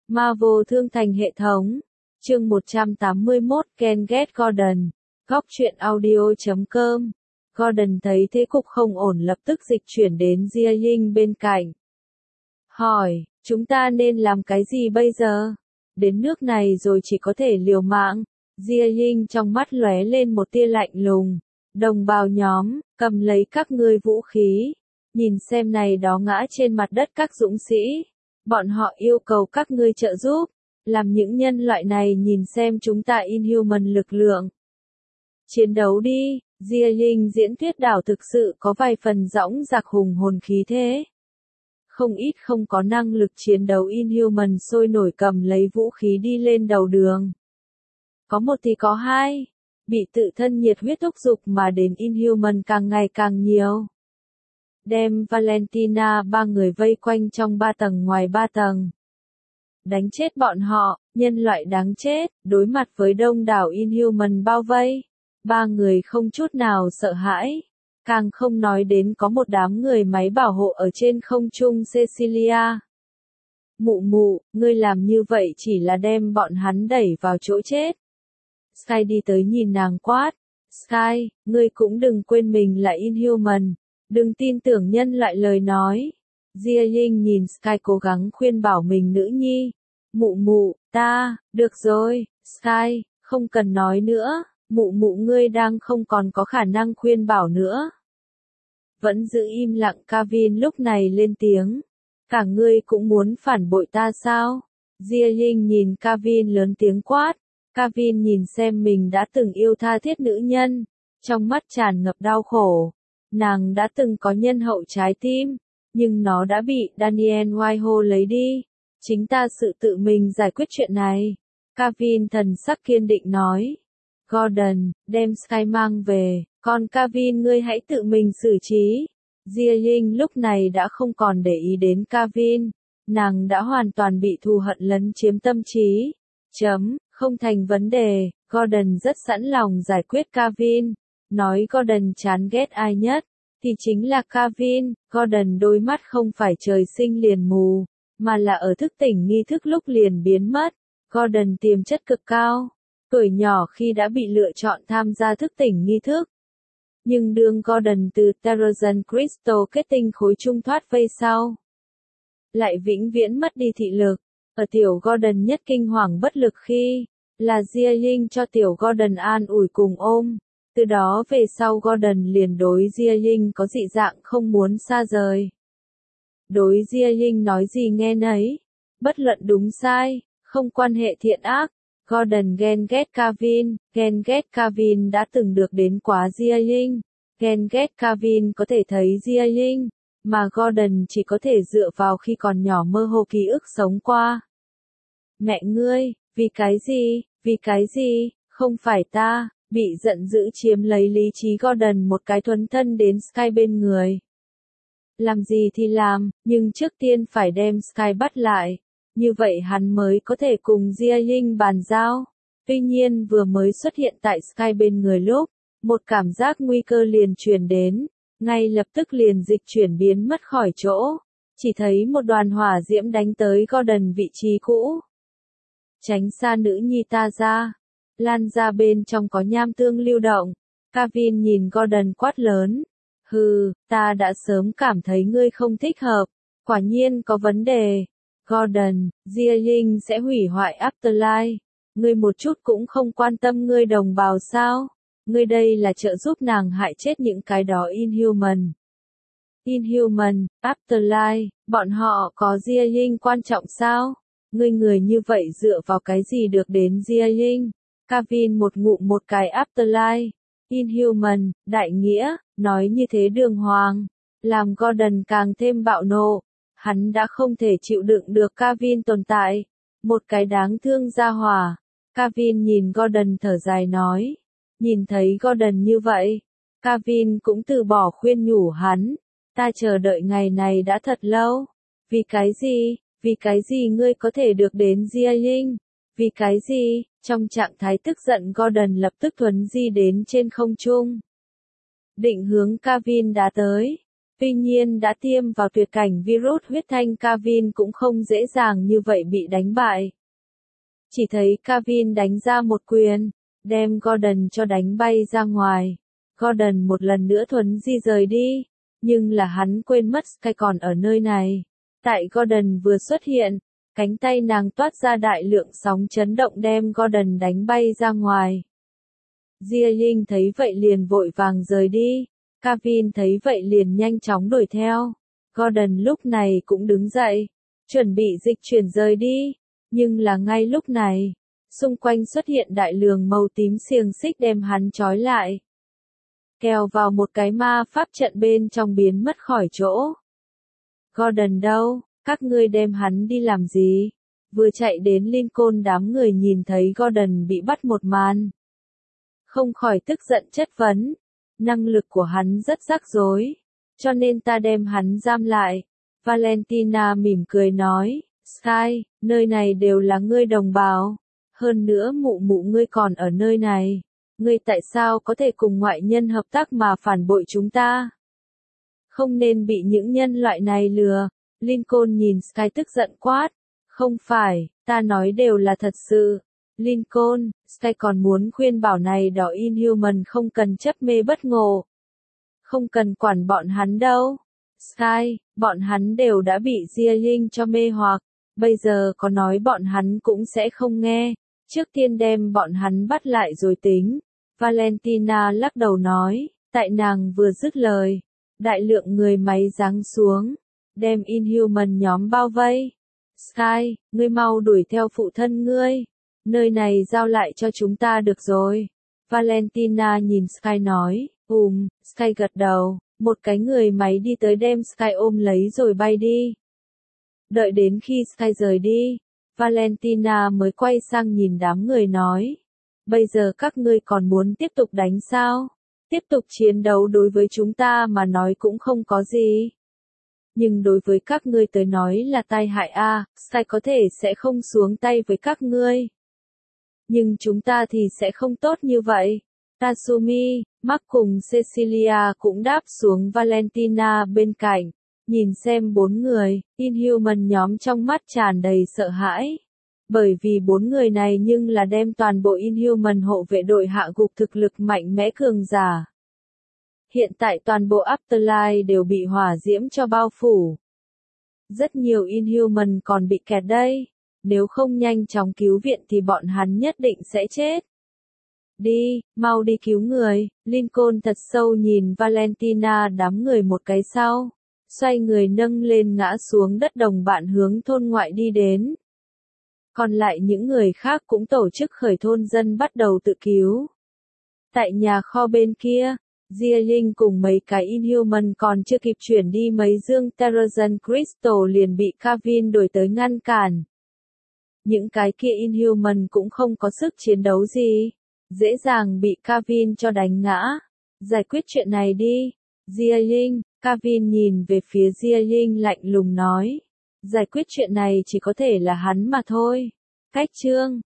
Marvel Thương Thành hệ thống. Chương 181 Ken Get Gordon. Góc truyện audio.com. Gordon thấy thế cục không ổn lập tức dịch chuyển đến Jia Ying bên cạnh. Hỏi, chúng ta nên làm cái gì bây giờ? Đến nước này rồi chỉ có thể liều mạng. Jia Ying trong mắt lóe lên một tia lạnh lùng. Đồng bào nhóm, cầm lấy các ngươi vũ khí. Nhìn xem này đó ngã trên mặt đất các dũng sĩ. Bọn họ yêu cầu các ngươi trợ giúp. Làm những nhân loại này nhìn xem chúng ta Inhuman lực lượng. Chiến đấu đi, Jia Ying diễn thuyết đảo thực sự có vài phần dõng dạc hùng hồn khí thế. Không ít không có năng lực chiến đấu Inhuman sôi nổi cầm lấy vũ khí đi lên đầu đường. Có một thì có hai, bị tự thân nhiệt huyết thúc giục mà đến Inhuman càng ngày càng nhiều. Đem Valentina ba người vây quanh trong 3 tầng ngoài 3 tầng. Đánh chết bọn họ, nhân loại đáng chết, đối mặt với đông đảo Inhuman bao vây. 3 người không chút nào sợ hãi. Càng không nói đến có một đám người máy bảo hộ ở trên không trung Cecilia. Mụ mụ, ngươi làm như vậy chỉ là đem bọn hắn đẩy vào chỗ chết. Sky đi tới nhìn nàng quát. Sky, ngươi cũng đừng quên mình là Inhuman. Đừng tin tưởng nhân loại lời nói. Jia Ying nhìn Sky cố gắng khuyên bảo mình nữ nhi. Mụ mụ, được rồi, Sky, không cần nói nữa. Mụ mụ ngươi đang không còn có khả năng khuyên bảo nữa. Vẫn giữ im lặng Kavin lúc này lên tiếng. Cả ngươi cũng muốn phản bội ta sao? Jia Ying nhìn Kavin lớn tiếng quát. Kavin nhìn xem mình đã từng yêu tha thiết nữ nhân. Trong mắt tràn ngập đau khổ. Nàng đã từng có nhân hậu trái tim. Nhưng nó đã bị Daniel Whitehall lấy đi. Chính ta tự mình giải quyết chuyện này. Kavin thần sắc kiên định nói. Gordon, đem Sky mang về, còn Kavin ngươi hãy tự mình xử trí. Jia Ying lúc này đã không còn để ý đến Kavin, nàng đã hoàn toàn bị thù hận lấn chiếm tâm trí. Không thành vấn đề, Gordon rất sẵn lòng giải quyết Kavin. Nói Gordon chán ghét ai nhất, thì chính là Kavin. Gordon đôi mắt không phải trời sinh liền mù, mà là ở thức tỉnh nghi thức lúc liền biến mất. Gordon tiềm chất cực cao. Tuổi nhỏ khi đã bị lựa chọn tham gia thức tỉnh nghi thức. Nhưng đương Gordon từ Terrazon Crystal kết tinh khối trung thoát vây sau. Lại vĩnh viễn mất đi thị lực. Ở tiểu Gordon nhất kinh hoàng bất lực khi, là Jia Ying cho tiểu Gordon an ủi cùng ôm. Từ đó về sau Gordon liền đối Jia Ying có dị dạng không muốn xa rời. Đối Jia Ying nói gì nghe nấy. Bất luận đúng sai, không quan hệ thiện ác. Gordon ghen ghét Kavin đã từng được đến quá Jia Ying. Ghen ghét Kavin có thể thấy Jia Ying, mà Gordon chỉ có thể dựa vào khi còn nhỏ mơ hồ ký ức sống qua. Mẹ ngươi, vì cái gì, không phải ta, bị giận dữ chiếm lấy lý trí Gordon một cái thuấn thân đến Sky bên người. Làm gì thì làm, nhưng trước tiên phải đem Sky bắt lại. Như vậy hắn mới có thể cùng Jia Ying bàn giao. Tuy nhiên vừa mới xuất hiện tại Sky bên người lúc, một cảm giác nguy cơ liền truyền đến, ngay lập tức liền dịch chuyển biến mất khỏi chỗ. Chỉ thấy một đoàn hỏa diễm đánh tới Gordon vị trí cũ. Tránh xa nữ nhi ta ra. Lan ra bên trong có nham tương lưu động. Kavin nhìn Gordon quát lớn. Hừ, ta đã sớm cảm thấy ngươi không thích hợp. Quả nhiên có vấn đề. Gordon, Jia Ying sẽ hủy hoại Afterlife. Ngươi một chút cũng không quan tâm ngươi đồng bào sao? Ngươi đây là trợ giúp nàng hại chết những cái đó Inhuman. Inhuman, Afterlife, bọn họ có Jia Ying quan trọng sao? Ngươi người như vậy dựa vào cái gì được đến Jia Ying? Kavin một ngụm một cái Afterlife. Inhuman, đại nghĩa, nói như thế đường hoàng. Làm Gordon càng thêm bạo nộ. Hắn đã không thể chịu đựng được Kavin tồn tại. Một cái đáng thương ra hỏa. Kavin nhìn Gordon thở dài nói. Nhìn thấy Gordon như vậy, Kavin cũng từ bỏ khuyên nhủ hắn. Ta chờ đợi ngày này đã thật lâu. Vì cái gì ngươi có thể được đến Jia Ying? Vì cái gì? Trong trạng thái tức giận Gordon lập tức thuấn di đến trên không trung. Định hướng Kavin đá tới. Tuy nhiên đã tiêm vào tuyệt cảnh virus huyết thanh Kevin cũng không dễ dàng như vậy bị đánh bại. Chỉ thấy Kevin đánh ra một quyền, đem Gordon cho đánh bay ra ngoài. Gordon một lần nữa thuấn di rời đi, nhưng là hắn quên mất Sky còn ở nơi này. Tại Gordon vừa xuất hiện, cánh tay nàng toát ra đại lượng sóng chấn động đem Gordon đánh bay ra ngoài. Jia Ying thấy vậy liền vội vàng rời đi, Kevin thấy vậy liền nhanh chóng đuổi theo. Gordon lúc này cũng đứng dậy, chuẩn bị dịch chuyển rời đi, nhưng là ngay lúc này, xung quanh xuất hiện đại lượng màu tím xiềng xích đem hắn trói lại. Kèo vào một cái ma pháp trận bên trong biến mất khỏi chỗ. Gordon đâu, các ngươi đem hắn đi làm gì? Vừa chạy đến Lincoln đám người nhìn thấy Gordon bị bắt một màn. Không khỏi tức giận chất vấn. Năng lực của hắn rất rắc rối, cho nên ta đem hắn giam lại. Valentina mỉm cười nói, Sky, nơi này đều là ngươi đồng bào. Hơn nữa mụ mụ ngươi còn ở nơi này. Ngươi tại sao có thể cùng ngoại nhân hợp tác mà phản bội chúng ta? Không nên bị những nhân loại này lừa. Lincoln nhìn Sky tức giận quát. Không phải, ta nói đều là thật sự. Lincoln, Sky còn muốn khuyên bảo này đỏ Inhuman không cần chấp mê bất ngộ. Không cần quản bọn hắn đâu. Sky, bọn hắn đều đã bị Jia Ying cho mê hoặc. Bây giờ có nói bọn hắn cũng sẽ không nghe. Trước tiên đem bọn hắn bắt lại rồi tính. Valentina lắc đầu nói, tại nàng vừa dứt lời. Đại lượng người máy giáng xuống, đem Inhuman nhóm bao vây. Sky, ngươi mau đuổi theo phụ thân ngươi. Nơi này giao lại cho chúng ta được rồi. Valentina nhìn Sky nói, Sky gật đầu, một cái người máy đi tới đem Sky ôm lấy rồi bay đi. Đợi đến khi Sky rời đi, Valentina mới quay sang nhìn đám người nói, bây giờ các ngươi còn muốn tiếp tục đánh sao? Tiếp tục chiến đấu đối với chúng ta mà nói cũng không có gì. Nhưng đối với các ngươi tới nói là tai hại a, Sky có thể sẽ không xuống tay với các ngươi. Nhưng chúng ta thì sẽ không tốt như vậy. Tatsumi, Mark cùng Cecilia cũng đáp xuống Valentina bên cạnh. Nhìn xem bốn người, Inhuman nhóm trong mắt tràn đầy sợ hãi. Bởi vì bốn người này nhưng là đem toàn bộ Inhuman hộ vệ đội hạ gục thực lực mạnh mẽ cường giả. Hiện tại toàn bộ Afterlife đều bị hỏa diễm cho bao phủ. Rất nhiều Inhuman còn bị kẹt đây. Nếu không nhanh chóng cứu viện thì bọn hắn nhất định sẽ chết. Đi, mau đi cứu người. Lincoln thật sâu nhìn Valentina đám người một cái sau. Xoay người nâng lên ngã xuống đất đồng bạn hướng thôn ngoại đi đến. Còn lại những người khác cũng tổ chức khởi thôn dân bắt đầu tự cứu. Tại nhà kho bên kia, Jia Ying cùng mấy cái Inhuman còn chưa kịp chuyển đi mấy dương Terrazon Crystal liền bị Kevin đuổi tới ngăn cản. Những cái kia Inhuman cũng không có sức chiến đấu gì. Dễ dàng bị Kevin cho đánh ngã. Giải quyết chuyện này đi. Jia Ying, Kevin nhìn về phía Jia Ying lạnh lùng nói. Giải quyết chuyện này chỉ có thể là hắn mà thôi. Cách chương